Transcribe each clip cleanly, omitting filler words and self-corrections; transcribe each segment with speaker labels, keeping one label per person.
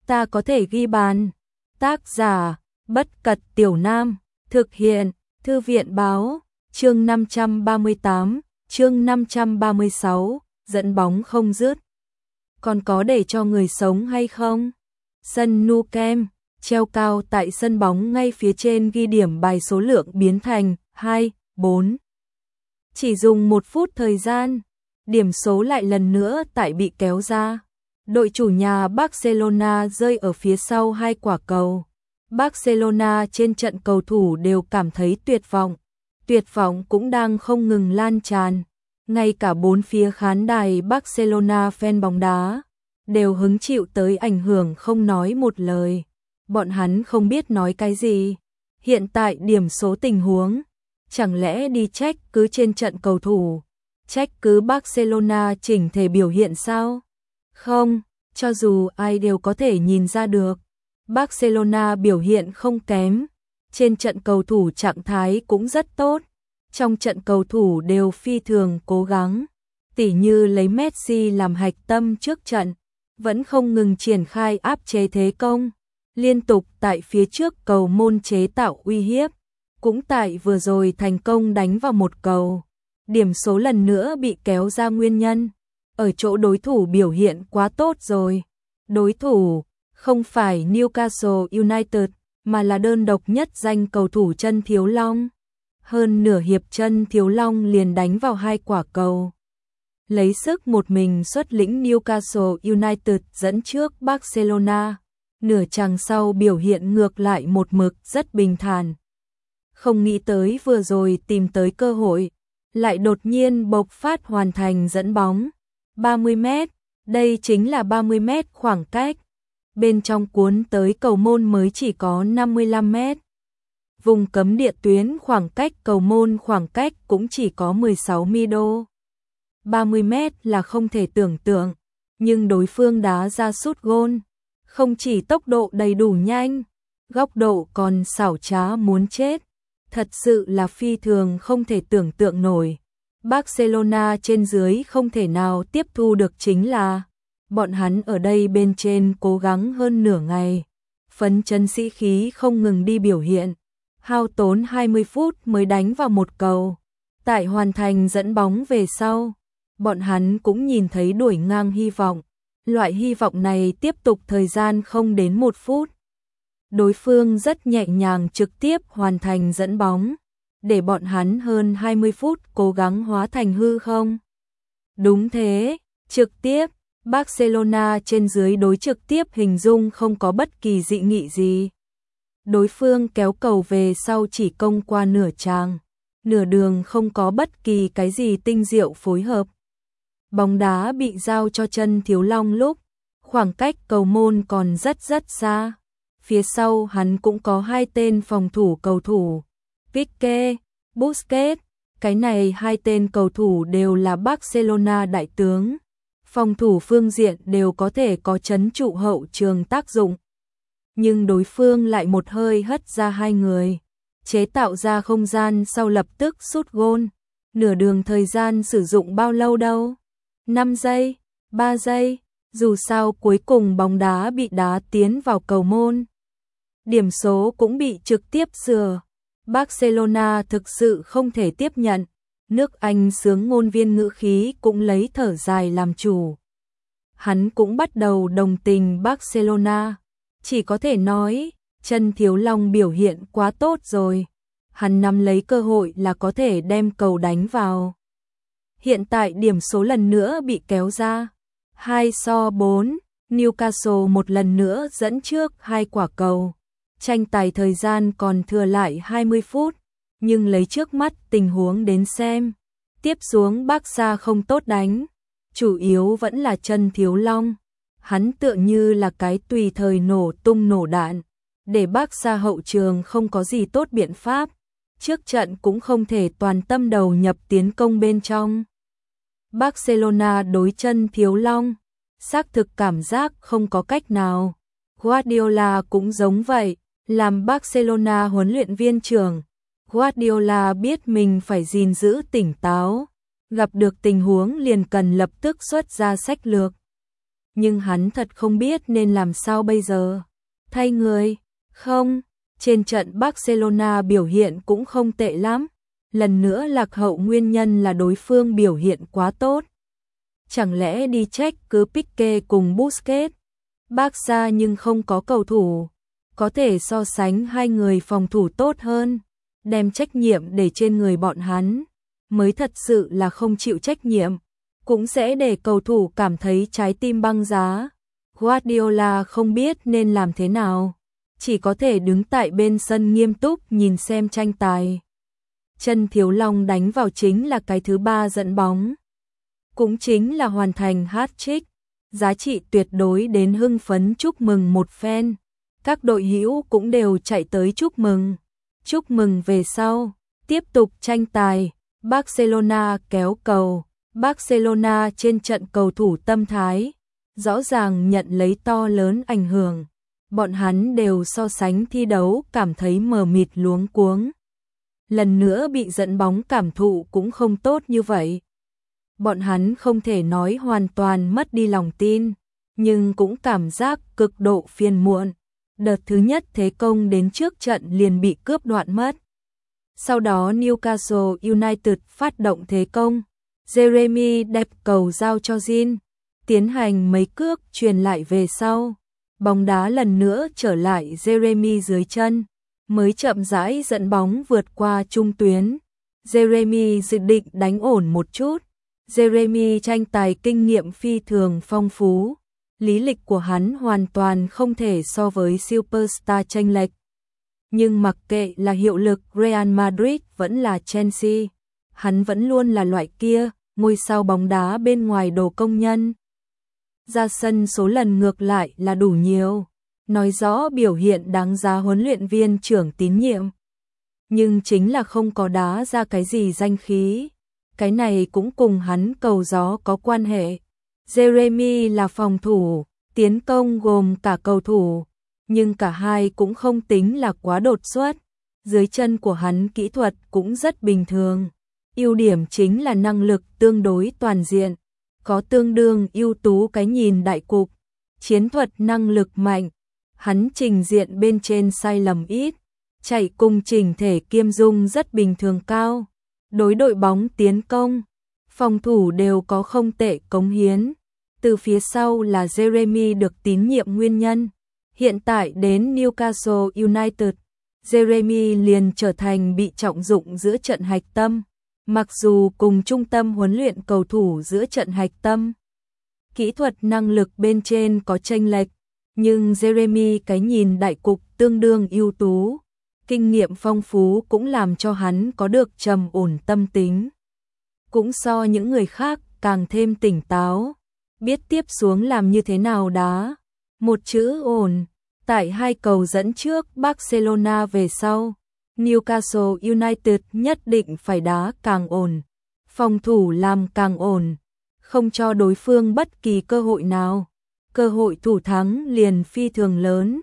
Speaker 1: ta có thể ghi bàn. Tác giả, Bất Cật Tiểu Nam, thực hiện, Thư viện Báo, chương 538, chương 536, dẫn bóng không dứt. Còn có để cho người sống hay không? Sân Nou Camp, treo cao tại sân bóng ngay phía trên ghi điểm bài số lượng biến thành 2, 4. Chỉ dùng 1 phút thời gian, điểm số lại lần nữa tại bị kéo ra. Đội chủ nhà Barcelona rơi ở phía sau 2 quả cầu. Barcelona trên trận cầu thủ đều cảm thấy tuyệt vọng cũng đang không ngừng lan tràn. Ngay cả 4 phía khán đài Barcelona fan bóng đá đều hứng chịu tới ảnh hưởng không nói một lời. Bọn hắn không biết nói cái gì. Hiện tại điểm số tình huống, chẳng lẽ đi trách cứ trên trận cầu thủ, trách cứ Barcelona chỉnh thể biểu hiện sao? Không, cho dù ai đều có thể nhìn ra được. Barcelona biểu hiện không kém, trên trận cầu thủ trạng thái cũng rất tốt. Trong trận cầu thủ đều phi thường cố gắng, tỉ như lấy Messi làm hạch tâm trước trận, vẫn không ngừng triển khai áp chế thế công, liên tục tại phía trước cầu môn chế tạo uy hiếp, cũng tại vừa rồi thành công đánh vào một cầu. Điểm số lần nữa bị kéo ra nguyên nhân, ở chỗ đối thủ biểu hiện quá tốt rồi. Đối thủ không phải Newcastle United, mà là đơn độc nhất danh cầu thủ Chân Thiếu Long. Hơn nửa hiệp Chân Thiếu Long liền đánh vào 2 quả cầu. Lấy sức một mình xuất lĩnh Newcastle United dẫn trước Barcelona. Nửa chặng sau biểu hiện ngược lại một mực rất bình thản. Không nghĩ tới vừa rồi tìm tới cơ hội, lại đột nhiên bộc phát hoàn thành dẫn bóng. 30 mét, đây chính là 30 mét khoảng cách. Bên trong cuốn tới cầu môn mới chỉ có 55 mét. Vùng cấm địa tuyến khoảng cách cầu môn khoảng cách cũng chỉ có 16 mi-đô. 30 mét là không thể tưởng tượng, nhưng đối phương đá ra sút gôn. Không chỉ tốc độ đầy đủ nhanh, góc độ còn xảo trá muốn chết. Thật sự là phi thường không thể tưởng tượng nổi. Barcelona trên dưới không thể nào tiếp thu được chính là bọn hắn ở đây bên trên cố gắng hơn nửa ngày, phấn chấn sĩ khí không ngừng đi biểu hiện, hao tốn 20 phút mới đánh vào một cầu. Tại hoàn thành dẫn bóng về sau, bọn hắn cũng nhìn thấy đuổi ngang hy vọng. Loại hy vọng này tiếp tục thời gian không đến 1 phút. Đối phương rất nhẹ nhàng trực tiếp hoàn thành dẫn bóng, để bọn hắn hơn 20 phút cố gắng hóa thành hư không. Đúng thế, trực tiếp, Barcelona trên dưới đối trực tiếp hình dung không có bất kỳ dị nghị gì. Đối phương kéo cầu về sau chỉ công qua nửa tràng, nửa đường không có bất kỳ cái gì tinh diệu phối hợp. Bóng đá bị giao cho Chân Thiếu Long lúc, khoảng cách cầu môn còn rất xa. Phía sau hắn cũng có 2 tên phòng thủ cầu thủ, Pique, Busquets. Cái này 2 tên cầu thủ đều là Barcelona đại tướng. Phòng thủ phương diện đều có thể có trấn trụ hậu trường tác dụng. Nhưng đối phương lại một hơi hất ra 2 người, chế tạo ra không gian sau lập tức sút gôn. Nửa đường thời gian sử dụng bao lâu đâu? 5 giây, 3 giây, dù sao cuối cùng bóng đá bị đá tiến vào cầu môn. Điểm số cũng bị trực tiếp sửa. Barcelona thực sự không thể tiếp nhận. Nước Anh xướng ngôn viên ngữ khí cũng lấy thở dài làm chủ. Hắn cũng bắt đầu đồng tình Barcelona. Chỉ có thể nói, Chân Thiếu Long biểu hiện quá tốt rồi. Hắn nắm lấy cơ hội là có thể đem cầu đánh vào. Hiện tại điểm số lần nữa bị kéo ra. 2-4, Newcastle một lần nữa dẫn trước 2 quả cầu. Tranh tài thời gian còn thừa lại 20 phút, nhưng lấy trước mắt tình huống đến xem, tiếp xuống Barca không tốt đánh, chủ yếu vẫn là Chân Thiếu Long. Hắn tựa như là cái tùy thời nổ tung nổ đạn, để Barca hậu trường không có gì tốt biện pháp, trước trận cũng không thể toàn tâm đầu nhập tiến công bên trong. Barcelona đối Chân Thiếu Long, xác thực cảm giác không có cách nào. Guardiola cũng giống vậy, làm Barcelona huấn luyện viên trưởng. Guardiola biết mình phải gìn giữ tỉnh táo, gặp được tình huống liền cần lập tức xuất ra sách lược. nhưng hắn thật không biết nên làm sao bây giờ. Thay người, không, trên trận Barcelona biểu hiện cũng không tệ lắm. Lần nữa lạc hậu nguyên nhân là đối phương biểu hiện quá tốt. Chẳng lẽ đi check cứ Pique cùng Busquets, Barca nhưng không có cầu thủ, có thể so sánh hai người phòng thủ tốt hơn, đem trách nhiệm để trên người bọn hắn, mới thật sự là không chịu trách nhiệm, cũng sẽ để cầu thủ cảm thấy trái tim băng giá. Guardiola không biết nên làm thế nào, chỉ có thể đứng tại bên sân nghiêm túc nhìn xem tranh tài. Chân Thiếu Long đánh vào chính là cái thứ 3 dẫn bóng, cũng chính là hoàn thành hat-trick, giá trị tuyệt đối đến hưng phấn chúc mừng một phen. Các đội hữu cũng đều chạy tới chúc mừng về sau, tiếp tục tranh tài. Barcelona kéo cầu, Barcelona trên trận cầu thủ tâm thái, rõ ràng nhận lấy to lớn ảnh hưởng. Bọn hắn đều so sánh thi đấu cảm thấy mờ mịt luống cuống. Lần nữa bị dẫn bóng cảm thụ cũng không tốt như vậy. Bọn hắn không thể nói hoàn toàn mất đi lòng tin, nhưng cũng cảm giác cực độ phiền muộn. Đợt thứ nhất thế công đến trước trận liền bị cướp đoạn mất. Sau đó Newcastle United phát động thế công. Jeremy đẹp cầu giao cho Jean, tiến hành mấy cước truyền lại về sau. Bóng đá lần nữa trở lại Jeremy dưới chân, mới chậm rãi dẫn bóng vượt qua trung tuyến. Jeremy dự định đánh ổn một chút. Jeremy tranh tài kinh nghiệm phi thường phong phú. Lý lịch của hắn hoàn toàn không thể so với superstar chênh lệch. Nhưng mặc kệ là hiệu lực Real Madrid vẫn là Chelsea, hắn vẫn luôn là loại kia, ngôi sao bóng đá bên ngoài đồ công nhân. Ra sân số lần ngược lại là đủ nhiều, nói rõ biểu hiện đáng giá huấn luyện viên trưởng tín nhiệm. Nhưng chính là không có đá ra cái gì danh khí. Cái này cũng cùng hắn cầu gió có quan hệ. Jeremy là phòng thủ, tiến công gồm cả cầu thủ, nhưng cả hai cũng không tính là quá đột xuất. Dưới chân của hắn kỹ thuật cũng rất bình thường. Ưu điểm chính là năng lực tương đối toàn diện, có tương đương ưu tú cái nhìn đại cục, chiến thuật năng lực mạnh. Hắn trình diện bên trên sai lầm ít, chạy cùng chỉnh thể kiêm dung rất bình thường cao. Đối đội bóng tiến công, phòng thủ đều có không tệ cống hiến. Từ phía sau là Jeremy được tín nhiệm nguyên nhân. Hiện tại đến Newcastle United, Jeremy liền trở thành bị trọng dụng giữa trận hạch tâm. Mặc dù cùng trung tâm huấn luyện cầu thủ giữa trận hạch tâm, kỹ thuật năng lực bên trên có chênh lệch, nhưng Jeremy cái nhìn đại cục tương đương ưu tú. Kinh nghiệm phong phú cũng làm cho hắn có được trầm ổn tâm tính. Cũng so những người khác càng thêm tỉnh táo, biết tiếp xuống làm như thế nào đá. Một chữ ổn, tại hai cầu dẫn trước Barcelona về sau, Newcastle United nhất định phải đá càng ổn, phòng thủ làm càng ổn, không cho đối phương bất kỳ cơ hội nào. Cơ hội thủ thắng liền phi thường lớn.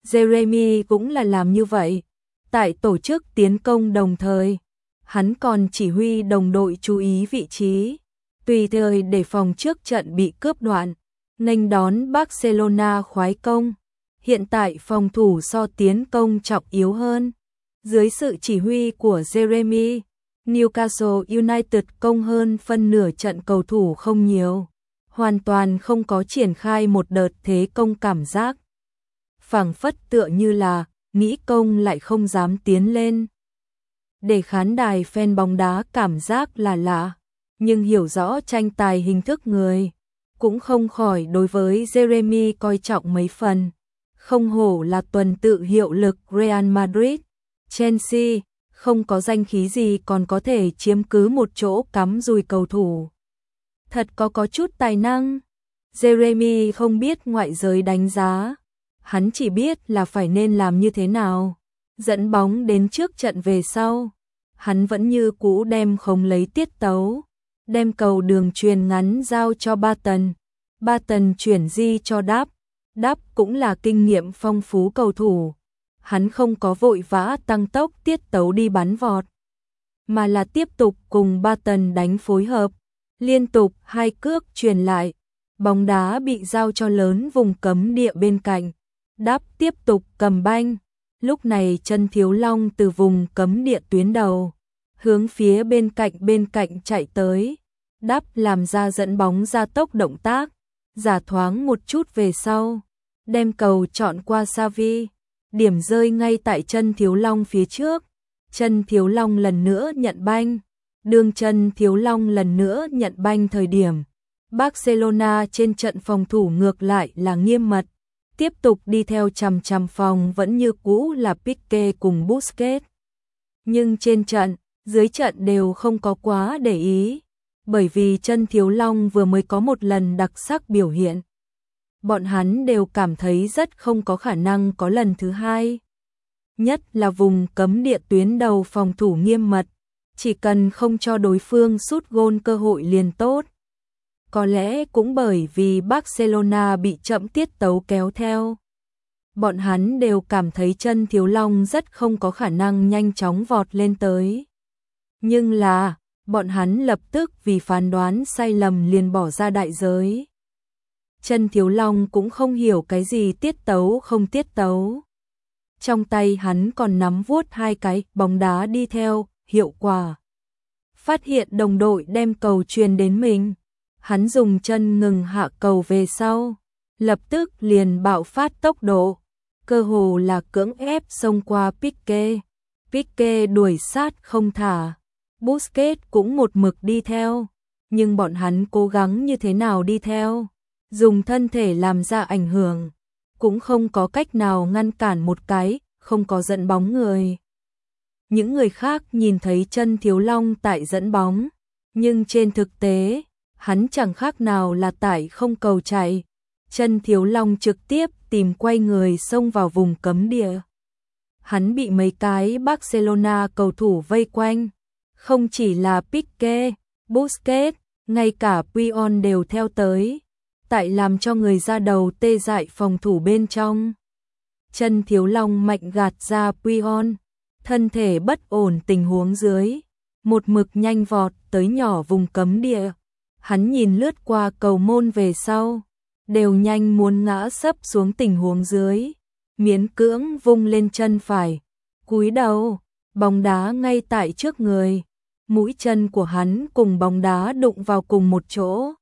Speaker 1: Jeremy cũng là làm như vậy. Tại tổ chức tiến công đồng thời, hắn còn chỉ huy đồng đội chú ý vị trí, tùy thời để phòng trước trận bị cướp đoạn, nghênh đón Barcelona khoái công. Hiện tại phòng thủ so tiến công trọng yếu hơn. Dưới sự chỉ huy của Jeremy, Newcastle United công hơn phân nửa trận cầu thủ không nhiều, hoàn toàn không có triển khai một đợt thế công cảm giác. Phảng phất tựa như là nghĩ công lại không dám tiến lên. Để khán đài fan bóng đá cảm giác là lạ, nhưng hiểu rõ tranh tài hình thức người, cũng không khỏi đối với Jeremy coi trọng mấy phần. Không hổ là tuần tự hiệu lực Real Madrid, Chelsea, không có danh khí gì còn có thể chiếm cứ một chỗ cắm dùi cầu thủ. Thật có chút tài năng. Jeremy không biết ngoại giới đánh giá, hắn chỉ biết là phải nên làm như thế nào. Dẫn bóng đến trước trận về sau, hắn vẫn như cũ đem không lấy tiết tấu, đem cầu đường truyền ngắn giao cho Barton chuyển di cho Đáp cũng là kinh nghiệm phong phú cầu thủ. Hắn không có vội vã tăng tốc tiết tấu đi bắn vọt, mà là tiếp tục cùng Barton đánh phối hợp, liên tục hai cước truyền lại. bóng đá bị giao cho lớn vùng cấm địa bên cạnh. Đáp tiếp tục cầm banh. Lúc này Chân Thiếu Long từ vùng cấm địa tuyến đầu, hướng phía bên cạnh chạy tới. Đáp làm ra dẫn bóng ra tốc động tác, giả thoáng một chút về sau, đem cầu chọn qua Xavi. Điểm rơi ngay tại Chân Thiếu Long phía trước. Chân Thiếu Long lần nữa nhận banh. Đường Chân Thiếu Long lần nữa nhận banh thời điểm Barcelona trên trận phòng thủ ngược lại là nghiêm mật, tiếp tục đi theo chằm chằm phòng vẫn như cũ là Pique cùng Busquets. Nhưng trên trận, dưới trận đều không có quá để ý, bởi vì Chân Thiếu Long vừa mới có một lần đặc sắc biểu hiện. Bọn hắn đều cảm thấy rất không có khả năng có lần thứ hai. Nhất là vùng cấm địa tuyến đầu phòng thủ nghiêm mật, chỉ cần không cho đối phương sút gôn cơ hội liền tốt. Có lẽ cũng bởi vì Barcelona bị chậm tiết tấu kéo theo. Bọn hắn đều cảm thấy Chân Thiếu Long rất không có khả năng nhanh chóng vọt lên tới. Nhưng là, bọn hắn lập tức vì phán đoán sai lầm liền bỏ ra đại giới. Chân Thiếu Long cũng không hiểu cái gì tiết tấu không tiết tấu. Trong tay hắn còn nắm vuốt hai cái bóng đá đi theo, hiệu quả. Phát hiện đồng đội đem cầu truyền đến mình, hắn dùng chân ngừng hạ cầu về sau, lập tức liền bạo phát tốc độ, cơ hồ là cưỡng ép xông qua Pique. Pique đuổi sát không thả, Busquets cũng một mực đi theo, nhưng bọn hắn cố gắng như thế nào đi theo, dùng thân thể làm ra ảnh hưởng, cũng không có cách nào ngăn cản một cái, không có dẫn bóng người. Những người khác nhìn thấy Chân Thiếu Long tại dẫn bóng, nhưng trên thực tế, hắn chẳng khác nào là tại không cầu chạy. Chân Thiếu Long trực tiếp tìm quay người xông vào vùng cấm địa. Hắn bị mấy cái Barcelona cầu thủ vây quanh, không chỉ là Pique, Busquets, ngay cả Puyol đều theo tới, tại làm cho người ra đầu tê dại phòng thủ bên trong. Chân Thiếu Long mạnh gạt ra Puyol, thân thể bất ổn tình huống dưới, một mực nhanh vọt tới nhỏ vùng cấm địa. Hắn nhìn lướt qua cầu môn về sau, đều nhanh muốn ngã sấp xuống tình huống dưới, miễn cưỡng vung lên chân phải, cúi đầu, bóng đá ngay tại trước người, mũi chân của hắn cùng bóng đá đụng vào cùng một chỗ.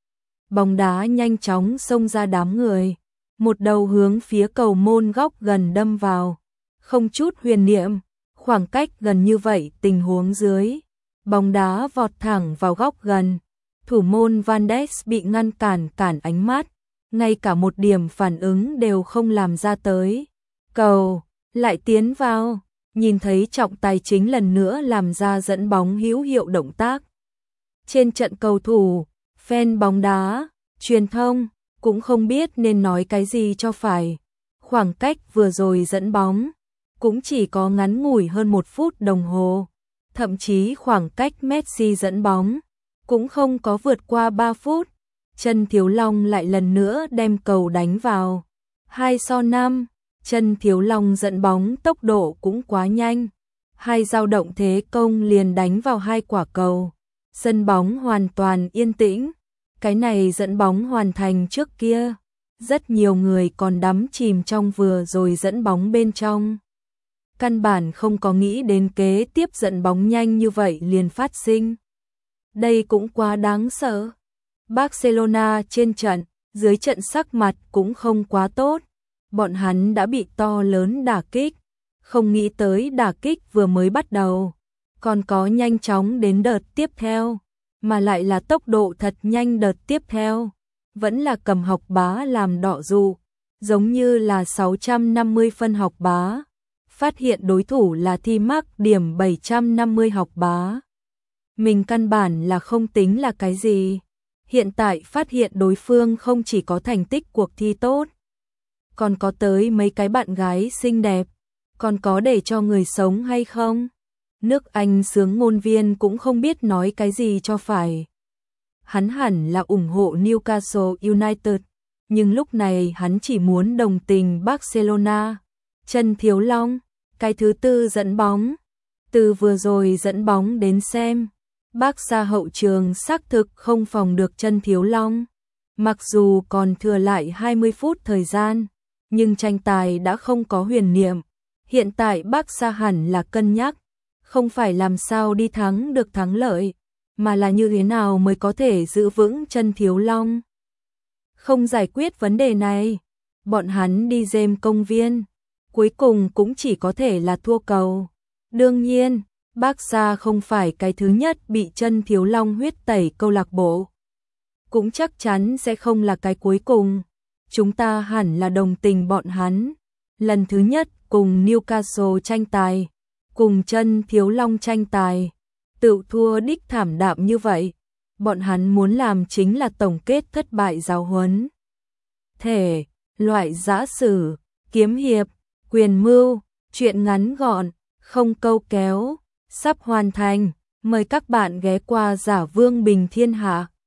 Speaker 1: Bóng đá nhanh chóng xông ra đám người, một đầu hướng phía cầu môn góc gần đâm vào, không chút huyền niệm, khoảng cách gần như vậy tình huống dưới, bóng đá vọt thẳng vào góc gần. Thủ môn Van Dijk bị ngăn cản ánh mắt, ngay cả một điểm phản ứng đều không làm ra tới. Cầu lại tiến vào, nhìn thấy trọng tài chính lần nữa làm ra dẫn bóng hữu hiệu động tác. Trên trận cầu thủ, fan bóng đá, truyền thông cũng không biết nên nói cái gì cho phải. Khoảng cách vừa rồi dẫn bóng cũng chỉ có ngắn ngủi hơn 1 phút đồng hồ, thậm chí khoảng cách Messi dẫn bóng cũng không có vượt qua 3 phút. Chân Thiếu Long lại lần nữa đem cầu đánh vào. 2-5, Chân Thiếu Long dẫn bóng tốc độ cũng quá nhanh. Hai dao động thế công liền đánh vào hai quả cầu. Sân bóng hoàn toàn yên tĩnh. Cái này dẫn bóng hoàn thành trước kia. Rất nhiều người còn đắm chìm trong vừa rồi dẫn bóng bên trong. Căn bản không có nghĩ đến kế tiếp dẫn bóng nhanh như vậy liền phát sinh. Đây cũng quá đáng sợ. Barcelona trên trận, dưới trận sắc mặt cũng không quá tốt. Bọn hắn đã bị to lớn đả kích. Không nghĩ tới đả kích vừa mới bắt đầu. Còn có nhanh chóng đến đợt tiếp theo. Mà lại là tốc độ thật nhanh đợt tiếp theo. Vẫn là cầm học bá làm đọ dụ. Giống như là 650 phân học bá. Phát hiện đối thủ là thi mắc điểm 750 học bá. Mình căn bản là không tính là cái gì. Hiện tại phát hiện đối phương không chỉ có thành tích cuộc thi tốt, còn có tới mấy cái bạn gái xinh đẹp, còn có để cho người sống hay không. Nước Anh xướng ngôn viên cũng không biết nói cái gì cho phải. Hắn hẳn là ủng hộ Newcastle United, nhưng lúc này hắn chỉ muốn đồng tình Barcelona. Chân Thiếu Long, cái thứ tư dẫn bóng. Từ vừa rồi dẫn bóng đến xem, Barca hậu trường xác thực không phòng được Chân Thiếu Long. Mặc dù còn thừa lại 20 phút thời gian, nhưng tranh tài đã không có huyền niệm. Hiện tại Bác Sa hẳn là cân nhắc, không phải làm sao đi thắng được thắng lợi, mà là như thế nào mới có thể giữ vững chân Thiếu Long. Không giải quyết vấn đề này, bọn hắn đi dêm công viên, cuối cùng cũng chỉ có thể là thua cầu. Đương nhiên, Bác Sa không phải cái thứ nhất bị chân Thiếu Long huyết tẩy câu lạc bộ. Cũng chắc chắn sẽ không là cái cuối cùng. Chúng ta hẳn là đồng tình bọn hắn. Lần thứ nhất cùng Newcastle tranh tài, cùng chân Thiếu Long tranh tài, tự thua đích thảm đạm như vậy. Bọn hắn muốn làm chính là tổng kết thất bại giáo huấn. Thể, loại giã sử, kiếm hiệp, quyền mưu, chuyện ngắn gọn, không câu kéo, sắp hoàn thành. Mời các bạn ghé qua Giả Vương Bình Thiên Hạ.